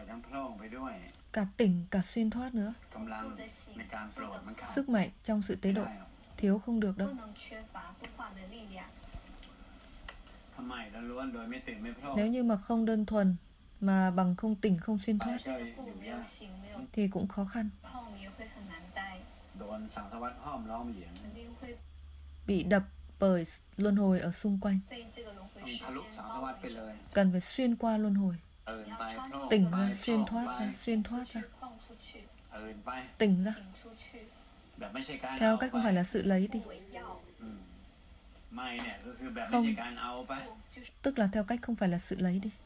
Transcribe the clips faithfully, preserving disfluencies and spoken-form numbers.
cả tỉnh, cả xuyên thoát nữa. Sức mạnh trong sự tế độ thiếu không được đâu. Nếu như mà không đơn thuần, mà bằng không tỉnh, không xuyên thoát, thì cũng khó khăn. Bị đập bởi luân hồi ở xung quanh. Cần phải xuyên qua luân hồi. Tỉnh ra, xuyên thoát ra, xuyên thoát ra. Tỉnh ra. Theo cách không phải là sự lấy đi. Không, tức là theo cách không phải là sự lấy đi.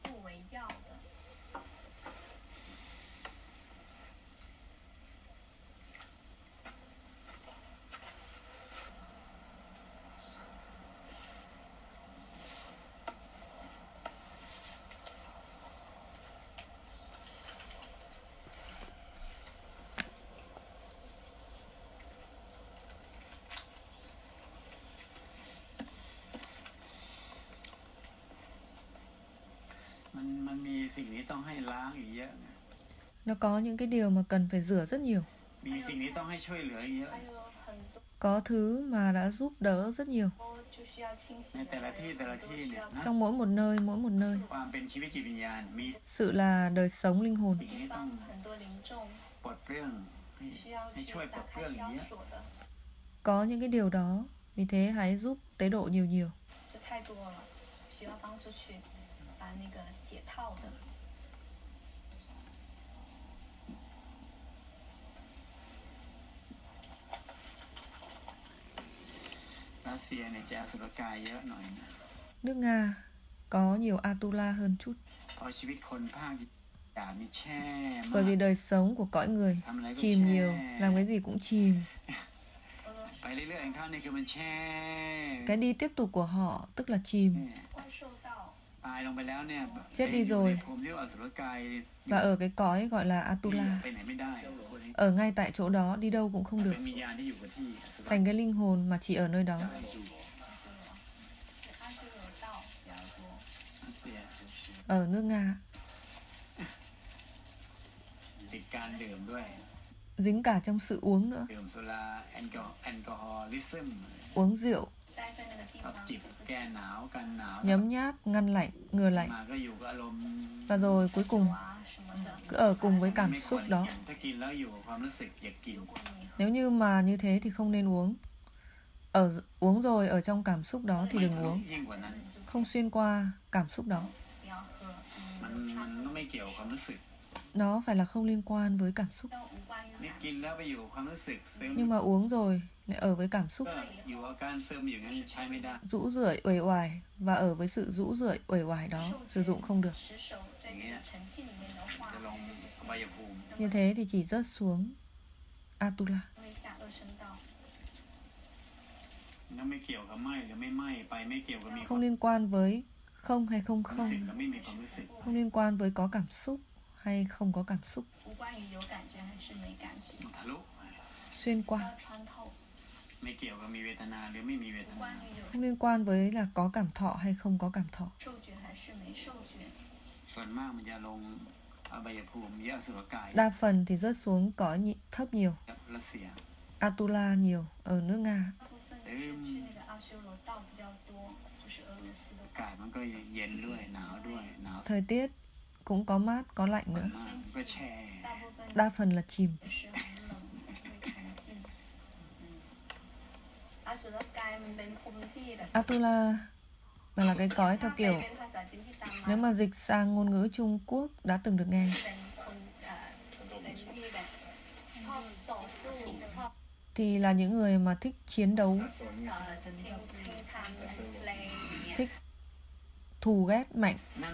Nó có những cái điều mà cần phải rửa rất nhiều. Có thứ mà đã giúp đỡ rất nhiều. Trong mỗi một nơi, mỗi một nơi. Sự là đời sống linh hồn. Có những cái điều đó, vì thế hãy giúp tế độ nhiều nhiều. Nước Nga có nhiều Atula hơn chút. Bởi vì đời sống của cõi người chìm nhiều, làm cái gì cũng chìm. Cái đi tiếp tục của họ tức là chìm. Chết đi rồi. Và ở cái cõi gọi là Atula, ở ngay tại chỗ đó, đi đâu cũng không được. Thành cái linh hồn mà chỉ ở nơi đó. Ở nước Nga dính cả trong sự uống nữa. Uống rượu, nhấm nháp, ngăn lạnh, ngừa lạnh. Và rồi cuối cùng cứ ở cùng với cảm xúc đó. Nếu như mà như thế thì không nên uống. Ở uống rồi ở trong cảm xúc đó thì đừng uống. Không xuyên qua cảm xúc đó. Nó phải là không liên quan với cảm xúc. Nhưng mà uống rồi lại ở với cảm xúc, rũ rượi, uể oải. Và ở với sự rũ rượi, uể oải đó sử dụng không được. Như thế thì chỉ rớt xuống Atula. Không liên quan với không hay không không. Không liên quan với có cảm xúc hay không có cảm xúc. Xuyên qua. Không liên quan với là có cảm thọ hay không có cảm thọ. Đa phần thì rớt xuống cõi thấp nhiều. Atula nhiều ở nước Nga. Thời tiết cũng có mát, có lạnh nữa. Đa phần là chìm. Atula là cái cõi theo kiểu, nếu mà dịch sang ngôn ngữ Trung Quốc đã từng được nghe, thì là những người mà thích chiến đấu, thích thù ghét mạnh.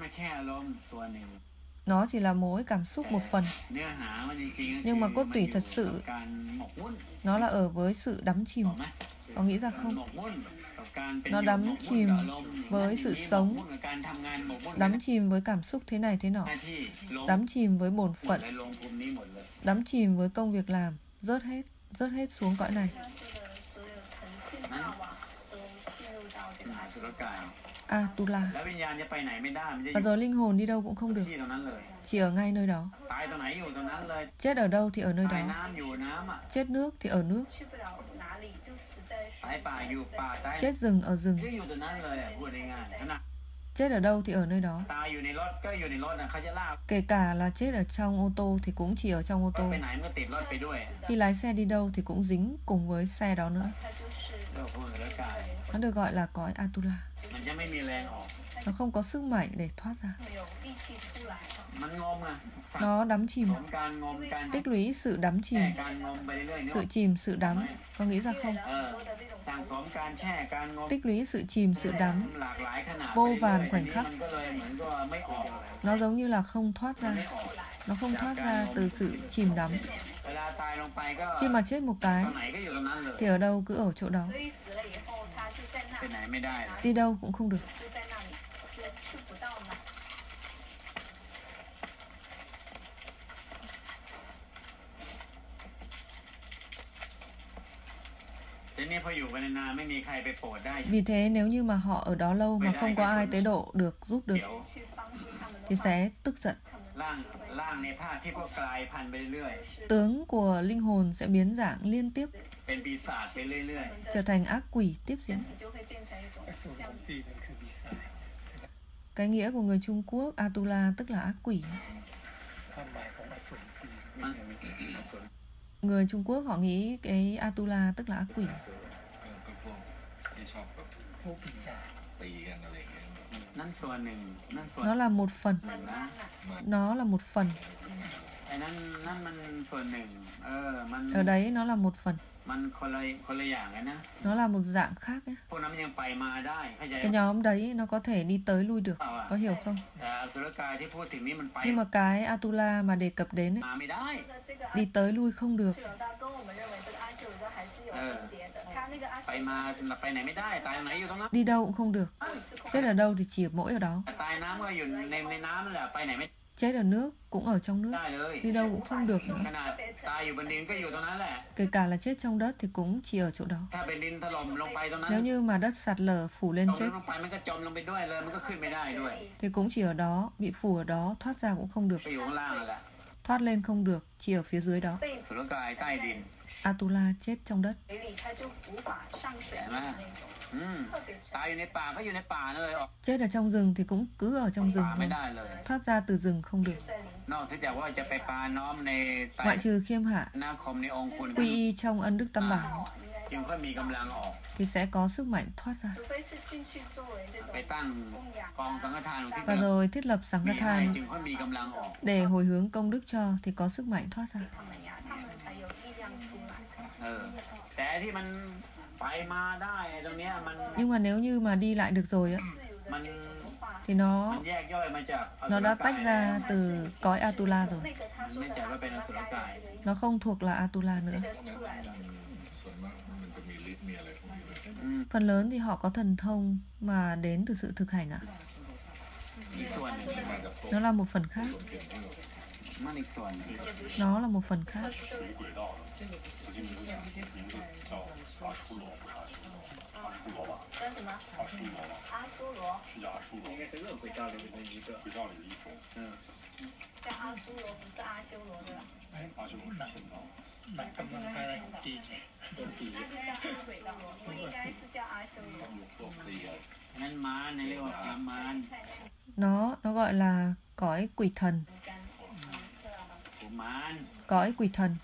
Nó chỉ là mỗi cảm xúc một phần. Nhưng mà cốt tủy thật sự nó là ở với sự đắm chìm. Có nghĩ ra không? Nó đắm chìm với sự sống, đắm chìm với cảm xúc thế này thế nọ, đắm chìm với bổn phận, đắm chìm với công việc làm, rớt hết, rớt hết xuống cõi này. Atula. Và rồi linh hồn đi đâu cũng không được, chỉ ở ngay nơi đó. Chết ở đâu thì ở nơi đó. Chết nước thì ở nước. Chết rừng ở rừng. Chết ở đâu thì ở nơi đó. Kể cả là chết ở trong ô tô thì cũng chỉ ở trong ô tô. Khi lái xe đi đâu thì cũng dính cùng với xe đó nữa. Nó được gọi là cõi Atula. Nó không có sức mạnh để thoát ra. Nó đắm chìm, tích lũy sự đắm chìm. Sự chìm, sự đắm. Có nghĩ ra không? Tích lũy sự chìm, sự đắm, vô vàn khoảnh khắc. Nó giống như là không thoát ra. Nó không thoát ra từ sự chìm đắm. Khi mà chết một cái thì ở đâu cứ ở chỗ đó. Đi đâu cũng không được. Vì thế nếu như mà họ ở đó lâu mà không có ai tế độ được, giúp được, thì sẽ tức giận. Tướng của linh hồn sẽ biến dạng liên tiếp, trở thành ác quỷ tiếp diễn. Cái nghĩa của người Trung Quốc Atula tức là ác quỷ. Người Trung Quốc họ nghĩ cái Atula tức là ác quỷ. Nó là một phần. Nó là một phần. Ở đấy nó là một phần. Nó là một dạng khác ấy. Cái nhóm đấy nó có thể đi tới lui được, có hiểu không? Nhưng mà cái Atula mà đề cập đến ấy, đi tới lui không được. Đi đâu cũng không được. Chết ở đâu thì chỉ mỗi ở đó. Chết ở nước cũng ở trong nước. Đi đâu cũng không được nữa. Kể cả là chết trong đất thì cũng chỉ ở chỗ đó. Nếu như mà đất sạt lở phủ lên chết thì cũng chỉ ở đó, bị phủ ở đó, thoát ra cũng không được. Thoát lên không được, chỉ ở phía dưới đó. Atula chết trong đất. Chết ở trong rừng thì cũng cứ ở trong rừng thôi. Thoát ra từ rừng không được. Ngoại trừ khiêm hạ, quy y trong ân đức tam bảo, thì sẽ có sức mạnh thoát ra. Và rồi thiết lập Sankhathan để hồi hướng công đức cho, thì có sức mạnh thoát ra. Nhưng mà nếu như mà đi lại được rồi á, thì nó nó đã tách ra từ cõi Atula rồi. Nó không thuộc là Atula nữa. Phần lớn thì họ có thần thông mà đến từ sự thực hành ạ. Nó là một phần khác. Nó là một phần khác. Nó nó gọi là cõi quỷ thần. Cõi quỷ thần.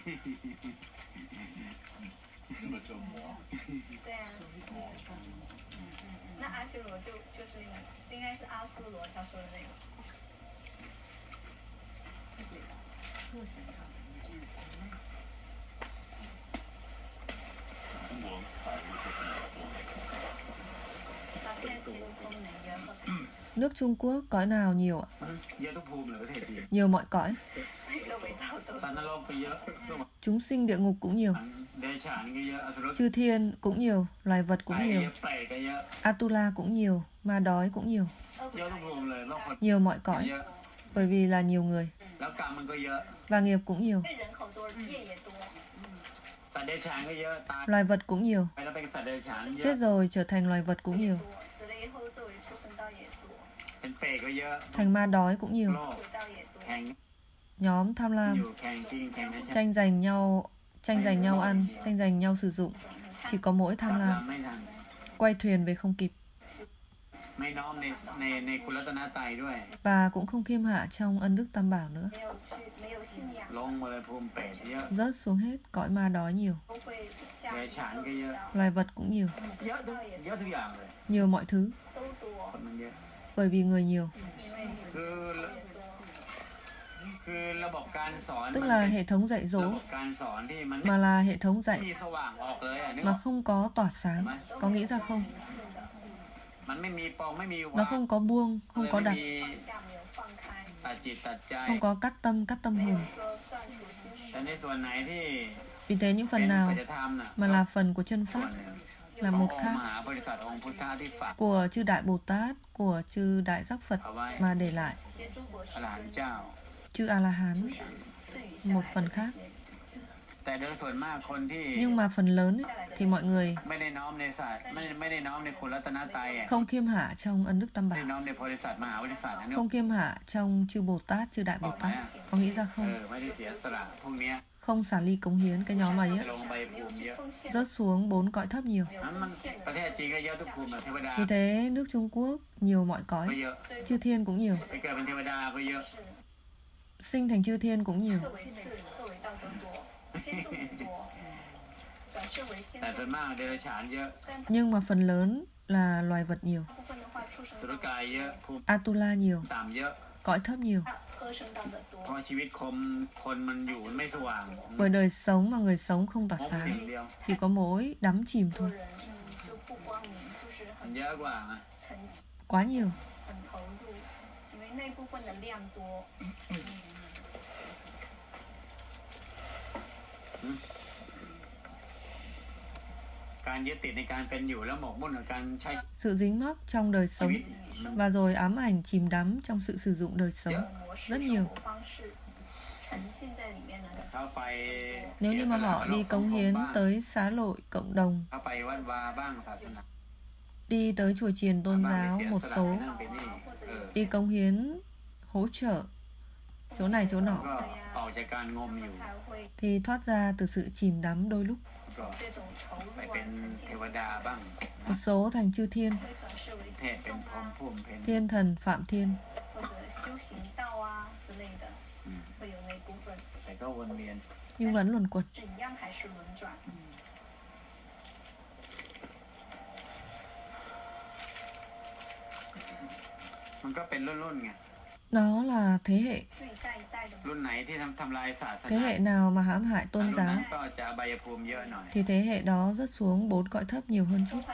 Nước Trung Quốc cõi nào nhiều ạ? Nhiều mọi cõi. Chúng sinh địa ngục cũng nhiều. Chư thiên cũng nhiều, loài vật cũng nhiều. Atula cũng nhiều, ma đói cũng nhiều. Nhiều mọi cõi, bởi vì là nhiều người. Và nghiệp cũng nhiều. Loài vật cũng nhiều. Chết rồi trở thành loài vật cũng nhiều. Thành ma đói cũng nhiều. Nhóm tham lam, tranh giành nhau, tranh giành nhau ăn, tranh giành nhau sử dụng. Chỉ có mỗi tham lam, quay thuyền về không kịp. Và cũng không khiêm hạ trong ân đức tam bảo nữa. Rớt xuống hết, cõi ma đói nhiều. Loài vật cũng nhiều. Nhiều mọi thứ. Bởi vì người nhiều. Tức là hệ thống dạy dỗ, mà là hệ thống dạy mà không có tỏa sáng. Có nghĩ ra không? Nó không có buông, không có đặt, không có cắt tâm, cắt tâm hồn. Vì thế những phần nào mà là phần của chân pháp là một khác, của chư Đại Bồ Tát, của chư Đại Giác Phật mà để lại. Chư A-la-hán một phần khác. Nhưng mà phần lớn ấy, thì mọi người không khiêm hạ trong ân đức tam bảo, không khiêm hạ trong chư Bồ Tát, chư Đại Bồ Tát. Có nghĩ ra không? Không xả ly cống hiến. Cái nhóm ấy ấy, rớt xuống bốn cõi thấp nhiều. Vì thế nước Trung Quốc nhiều mọi cõi. Chư thiên cũng nhiều. Sinh thành chư thiên cũng nhiều. Nhưng mà phần lớn là loài vật nhiều. Atula nhiều. Cõi thấp nhiều. Bởi đời sống mà người sống không tỏa sáng, chỉ có mỗi đắm chìm thôi. Quá nhiều. Sự dính mắc trong đời sống và rồi ám ảnh chìm đắm trong sự sử dụng đời sống rất nhiều. Nếu như mà họ đi cống hiến tới xá lội cộng đồng, đi tới chùa chiền tôn giáo, một số đi cống hiến hỗ trợ chỗ này chỗ nọ, thì thoát ra từ sự chìm đắm đôi lúc. Một số thành chư thiên, thiên thần, phạm thiên. Nhưng vẫn luẩn quẩn. Đó là thế hệ. Thế hệ nào mà hãm hại tôn giáo thì thế hệ đó rớt xuống bốn cõi thấp nhiều hơn chút.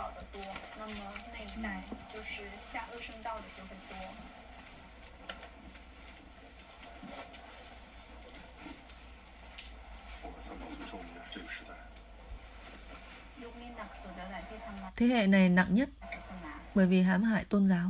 Thế hệ này nặng nhất bởi vì hãm hại tôn giáo.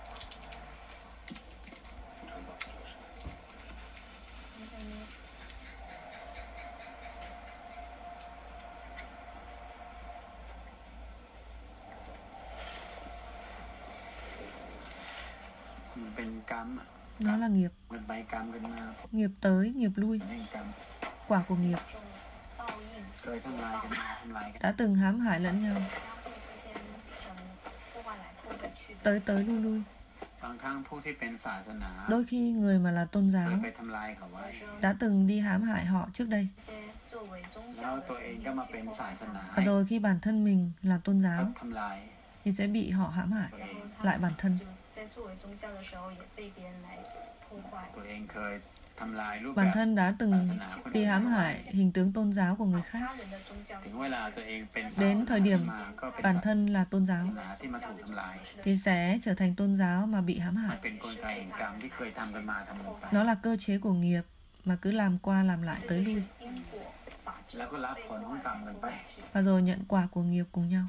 Nó là nghiệp. Nghiệp tới, nghiệp lui. Quả của nghiệp. Đã từng hãm hại lẫn nhau. Tới tới lui lui. Đôi khi người mà là tôn giáo đã từng đi hãm hại họ trước đây. Và rồi khi bản thân mình là tôn giáo thì sẽ bị họ hãm hại lại bản thân. Bản thân đã từng đi hãm hại hình tướng tôn giáo của người khác. Đến thời điểm bản thân là tôn giáo thì sẽ trở thành tôn giáo mà bị hãm hại. Nó là cơ chế của nghiệp mà cứ làm qua làm lại tới lui. Và rồi nhận quả của nghiệp cùng nhau.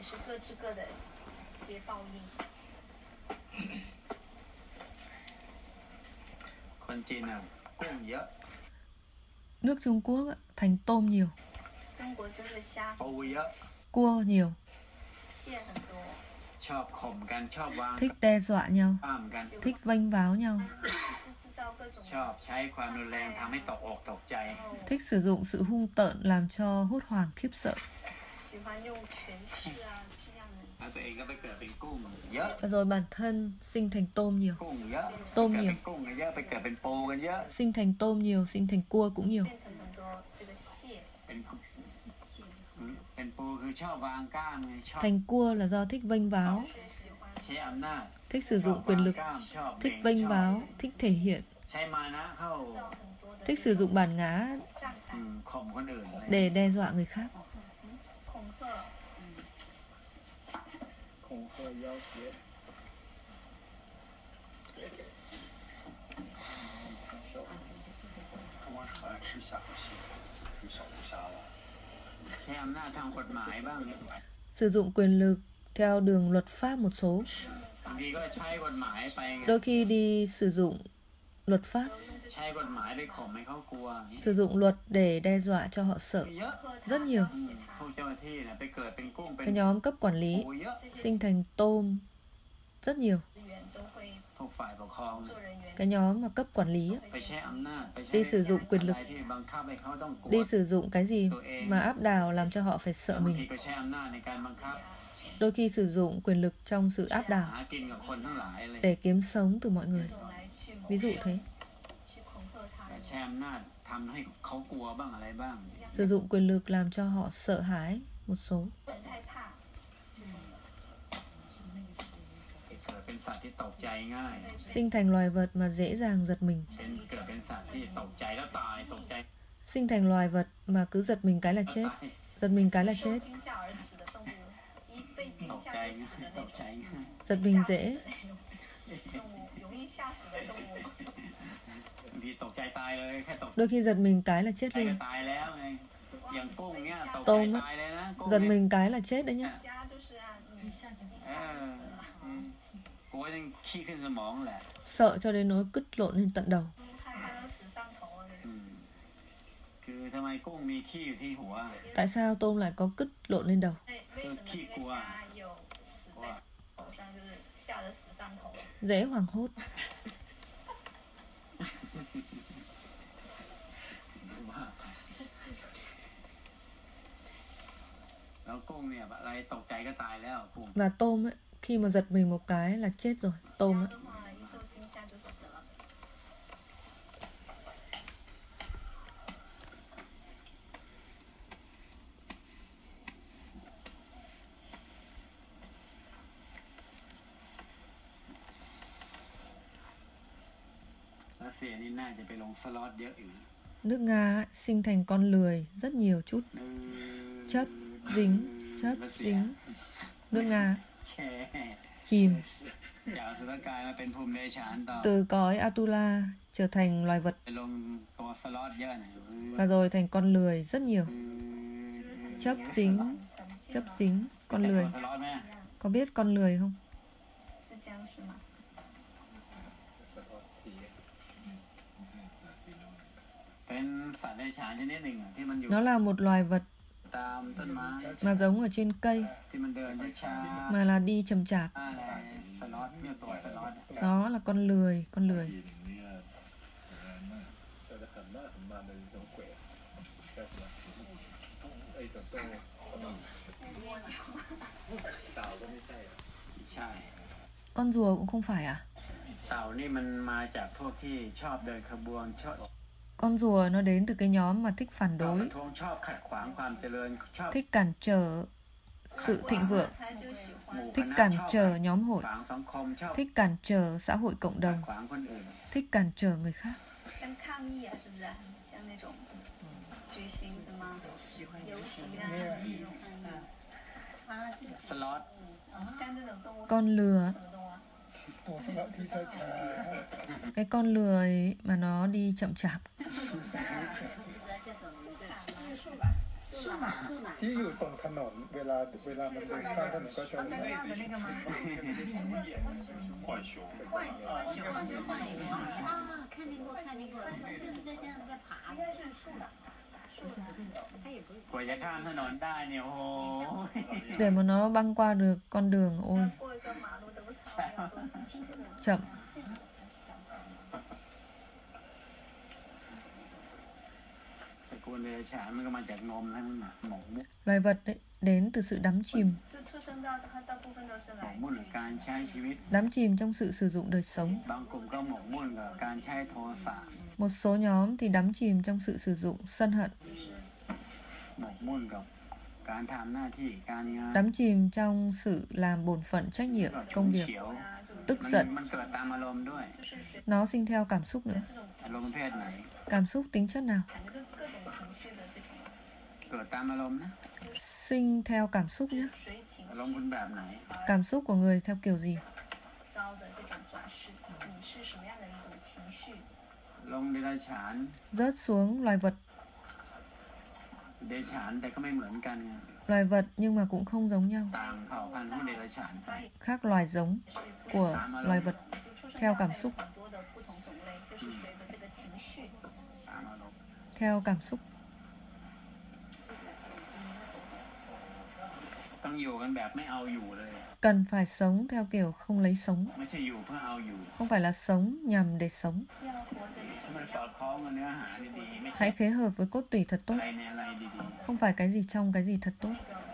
Nước Trung Quốc thành tôm nhiều, cua nhiều, thích đe dọa nhau, thích vênh váo nhau, thích sử dụng sự hung tợn làm cho hốt hoảng khiếp sợ. Và rồi bản thân sinh thành tôm nhiều, tôm nhiều, sinh thành tôm nhiều, sinh thành cua cũng nhiều. Thành cua là do thích vênh váo, thích sử dụng quyền lực, thích vênh váo, thích thể hiện, thích sử dụng bản ngã để đe dọa người khác. Sử dụng quyền lực theo đường luật pháp một số. Đôi khi đi sử dụng luật pháp, sử dụng luật để đe dọa cho họ sợ. Rất nhiều. Cái nhóm cấp quản lý sinh thành tôm rất nhiều. Cái nhóm mà cấp quản lý đi sử dụng quyền lực, đi sử dụng cái gì mà áp đảo làm cho họ phải sợ mình. Đôi khi sử dụng quyền lực trong sự áp đảo để kiếm sống từ mọi người. Ví dụ thế. Sử dụng quyền lực làm cho họ sợ hãi một số. Sinh thành loài vật mà dễ dàng giật mình. Sinh thành loài vật mà cứ giật mình cái là chết. Giật mình cái là chết. Giật mình dễ. Đôi khi giật mình cái là chết luôn. Tôm á, giật mình cái là chết đấy nhá. Sợ cho đến nỗi cứt lộn lên tận đầu. Tại sao tôm lại có cứt lộn lên đầu? Dễ hoảng hốt. Và tôm ấy, khi mà giật mình một cái là chết rồi. Tôm ấy. Nước Nga sinh thành con lười rất nhiều chút. Chấp, dính, chấp, dính. Nước Nga chìm từ cõi Atula trở thành loài vật, và rồi thành con lười rất nhiều. Chấp, dính, chấp, dính, con lười. Có biết con lười không? Nó là một loài vật mà giống ở trên cây, mà là đi chậm chạp. Đó là con lười, con lười. Con rùa cũng không phải à? Con rùa nó đến từ cái nhóm mà thích phản đối, thích cản trở sự thịnh vượng, thích cản trở nhóm hội, thích cản trở xã hội cộng đồng, thích cản trở người khác. Con lừa. Cái con lừa ấy mà nó đi chậm chạp. Để mà nó băng qua được con đường, ôi chậm. Loài vật đấy, đến từ sự đắm chìm. Đắm chìm trong sự sử dụng đời sống. Một số nhóm thì đắm chìm trong sự sử dụng sân hận. Đắm chìm trong sự làm bổn phận trách nhiệm công việc. Tức giận, nó sinh theo cảm xúc nữa. Cảm xúc tính chất nào? Sinh theo cảm xúc nhé. Cảm xúc của người theo kiểu gì? Rớt xuống loài vật. Loài vật nhưng mà cũng không giống nhau. Khác loài giống của loài vật theo cảm xúc. Theo cảm xúc. Cần phải sống theo kiểu không lấy sống. Không phải là sống nhằm để sống. Hãy khế hợp với cốt tủy thật tốt. Không phải cái gì trong cái gì thật tốt.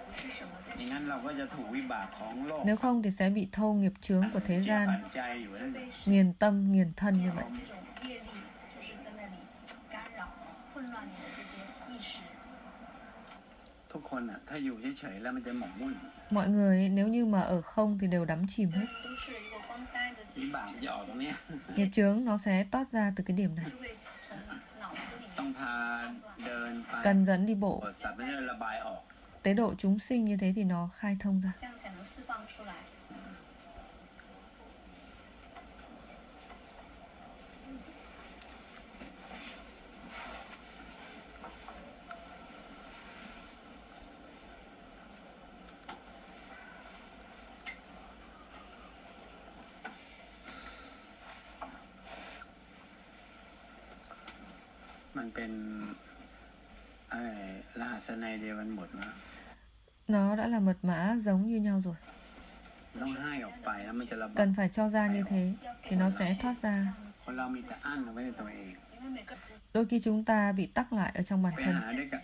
Nếu không thì sẽ bị thâu nghiệp chướng của thế gian, nghiền tâm, nghiền thân như vậy. Mọi người nếu như mà ở không thì đều đắm chìm hết. Nghiệp chướng nó sẽ toát ra từ cái điểm này. Cần dẫn đi bộ. Tế độ chúng sinh như thế thì nó khai thông ra. Nó đã là mật mã giống như nhau rồi. Cần phải cho ra như thế thì nó sẽ thoát ra. Đôi khi chúng ta bị tắc lại ở trong bản thân.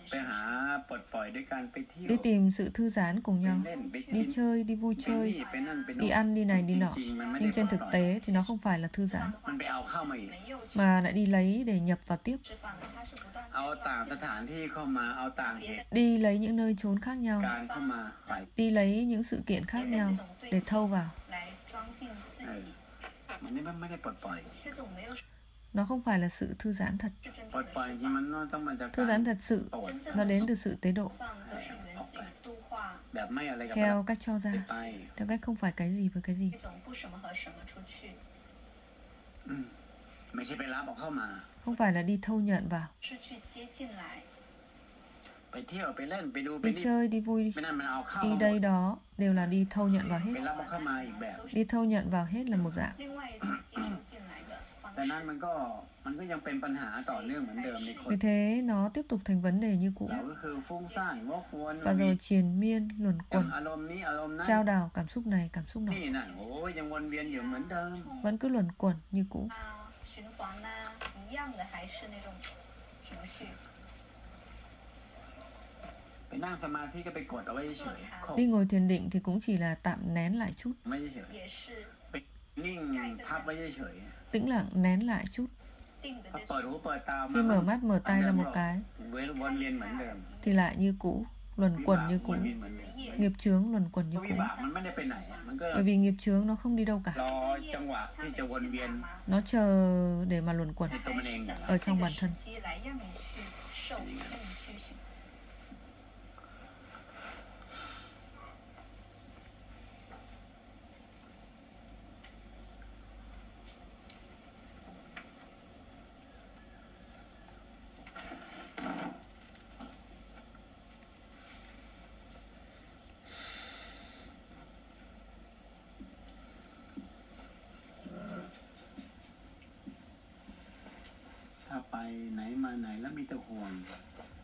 Đi tìm sự thư giãn cùng nhau. Đi chơi, đi vui chơi, đi ăn, đi này, đi nọ. Nhưng trên thực tế thì nó không phải là thư giãn, mà lại đi lấy để nhập vào tiếp. Đi lấy những nơi trốn khác nhau. Đi lấy những sự kiện khác nhau để thâu vào. Nó không phải là sự thư giãn thật. Thư giãn thật sự nó đến từ sự tế độ. Theo cách cho ra. Theo cách không phải cái gì với cái gì. Không phải là đi thâu nhận vào. Đi chơi, đi vui, đi đây đó đều là đi thâu nhận vào hết. Đi thâu nhận vào hết là một dạng. Vì thế nó tiếp tục thành vấn đề như cũ. Và rồi triền miên, luẩn quẩn, trao đảo cảm xúc này, cảm xúc này. Vẫn cứ luẩn quẩn như cũ. Đi ngồi thiền định thì cũng chỉ là tạm nén lại chút. Tĩnh lặng nén lại chút. Khi mở mắt mở tay ra một cái thì lại như cũ, luẩn quẩn như cũ. Nghiệp chướng luẩn quẩn như cũ. Bởi vì nghiệp chướng nó không đi đâu cả. Nó chờ để mà luẩn quẩn ở trong bản thân.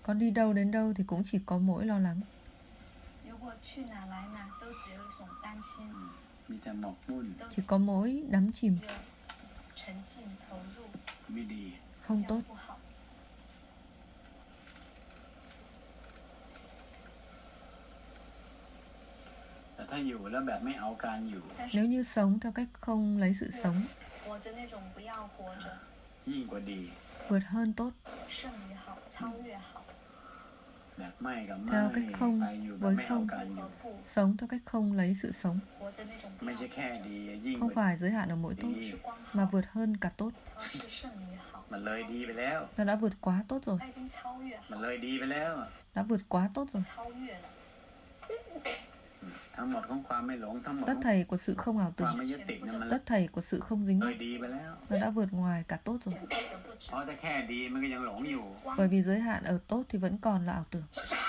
Con đi đâu đến đâu thì cũng chỉ có mỗi lo lắng. Chỉ có mỗi đắm chìm. Không tốt. Nếu như sống theo cách không lấy sự sống, vượt hơn tốt. Theo cách không với không, sống theo cách không lấy sự sống. Không phải giới hạn ở mỗi tốt, mà vượt hơn cả tốt. Nó đã vượt quá tốt rồi. Đã vượt quá tốt rồi. Tất thảy của sự không ảo tưởng, tất thảy của sự không dính mắc, nó đã vượt ngoài cả tốt rồi. Bởi vì giới hạn ở tốt thì vẫn còn là ảo tưởng.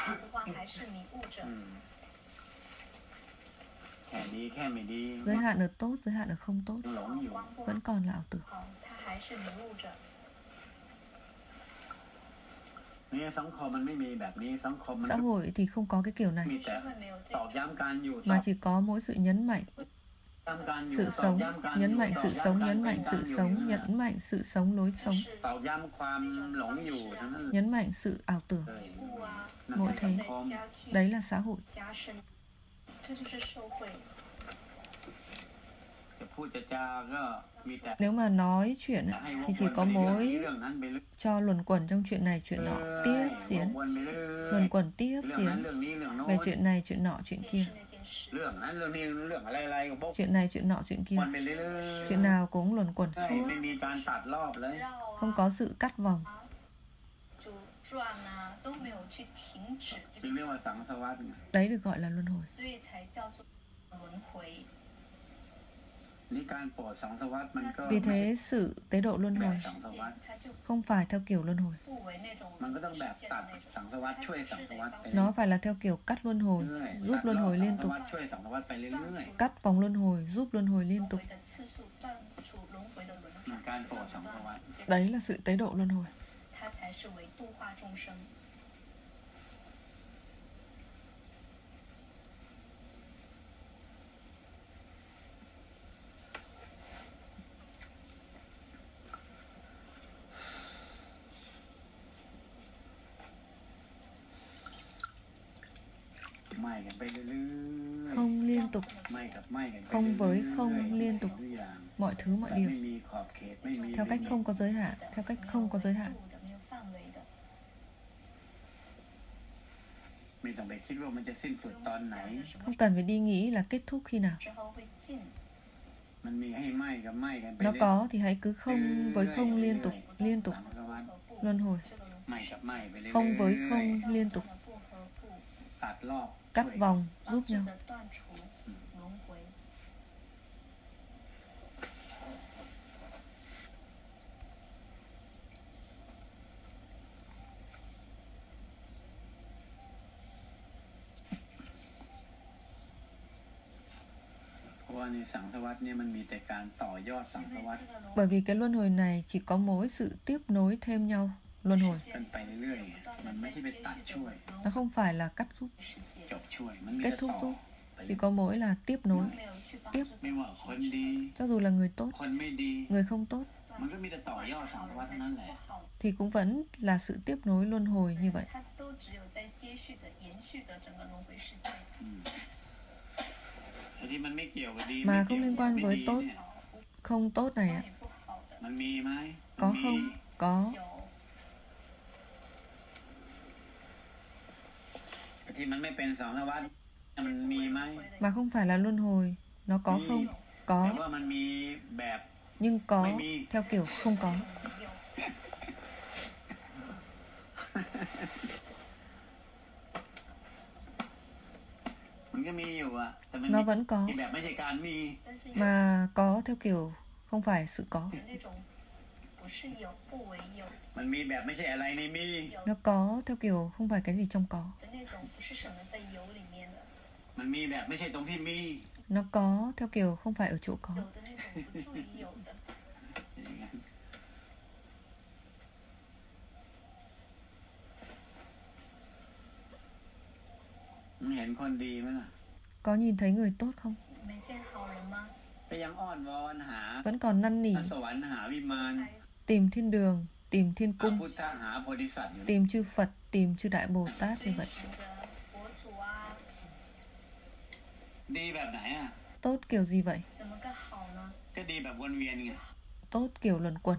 Giới hạn ở tốt, giới hạn ở không tốt, vẫn còn là ảo tưởng. Xã hội thì không có cái kiểu này, mà chỉ có mỗi sự nhấn mạnh sự sống, nhấn mạnh sự sống, nhấn mạnh sự sống, nhấn mạnh sự sống, lối sống, nhấn mạnh sự ảo tưởng. Mỗi thế, đấy là xã hội. Nếu mà nói chuyện thì chỉ có mỗi cho luẩn quẩn trong chuyện này chuyện nọ, tiếp diễn, luẩn quẩn tiếp diễn về chuyện này chuyện nọ chuyện kia, chuyện này chuyện nọ chuyện kia, chuyện nào cũng luẩn quẩn suốt, không có sự cắt vòng. Đấy được gọi là luân hồi. Vì thế sự tế độ luân hồi không phải theo kiểu luân hồi. Nó phải là theo kiểu cắt luân hồi, giúp luân hồi liên tục. Cắt vòng luân hồi, giúp luân hồi liên tục. Đấy là sự tế độ luân hồi. Không liên tục, không với không liên tục, mọi thứ mọi điều, theo cách không có giới hạn, theo cách không có giới hạn. Không cần phải đi nghĩ là kết thúc khi nào. Nó có thì hãy cứ không với không liên tục, liên tục, luân hồi. Không với không liên tục, cắt vòng, giúp nhau. Bởi vì cái luân hồi này chỉ có mỗi sự tiếp nối thêm nhau luân hồi. Nó không phải là cắt giúp, kết thúc giúp, chỉ có mỗi là tiếp nối, tiếp. Cho dù là người tốt, người không tốt, thì cũng vẫn là sự tiếp nối luân hồi như vậy. Mà không liên quan với tốt, không tốt này ạ. Có không? Có. Mà không phải là luân hồi, nó có không? Có. Nhưng có theo kiểu không có. Nó vẫn có, mà có theo kiểu không phải sự có. Nó có theo kiểu không phải cái gì trong có. Nó có theo kiểu không phải ở chỗ có. Có nhìn thấy người tốt không? Vẫn còn năn nỉ tìm thiên đường, tìm thiên cung, tìm chư Phật, tìm chư Đại Bồ Tát như vậy. Tốt kiểu gì vậy? Tốt kiểu luẩn quẩn.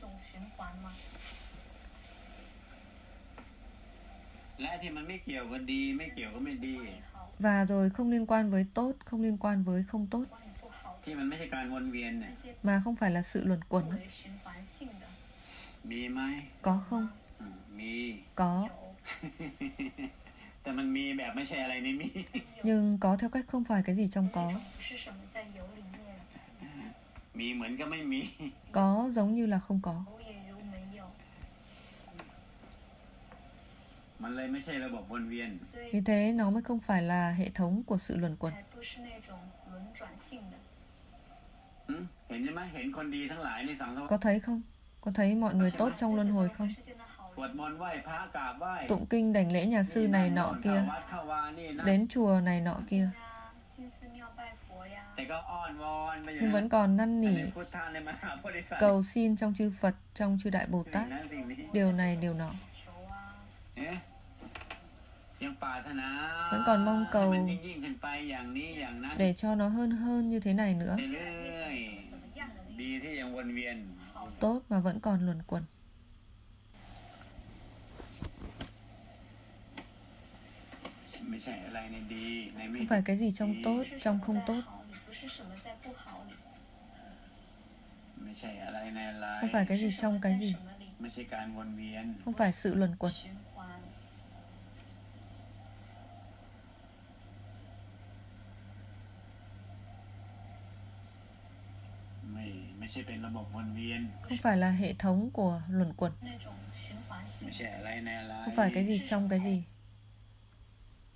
Và rồi không liên quan với tốt, không liên quan với không tốt, mà không phải là sự luẩn quẩn. Có không? Có. Nhưng có theo cách không phải cái gì trong có. Có giống như là không có. Vì thế nó mới không phải là hệ thống của sự luẩn quẩn. Có thấy không? Có thấy mọi người tốt trong luân hồi không? Tụng kinh đảnh lễ nhà sư này nọ kia, đến chùa này nọ kia, nhưng vẫn còn năn nỉ cầu xin trong chư Phật, trong chư Đại Bồ Tát, điều này điều nọ. Vẫn còn mong cầu để cho nó hơn hơn như thế này nữa. Tốt mà vẫn còn luẩn quẩn. Không phải cái gì trong tốt, trong không tốt. Không phải cái gì trong cái gì. Không phải sự luẩn quẩn. Không phải là hệ thống của luẩn quẩn. Không phải cái gì trong cái gì.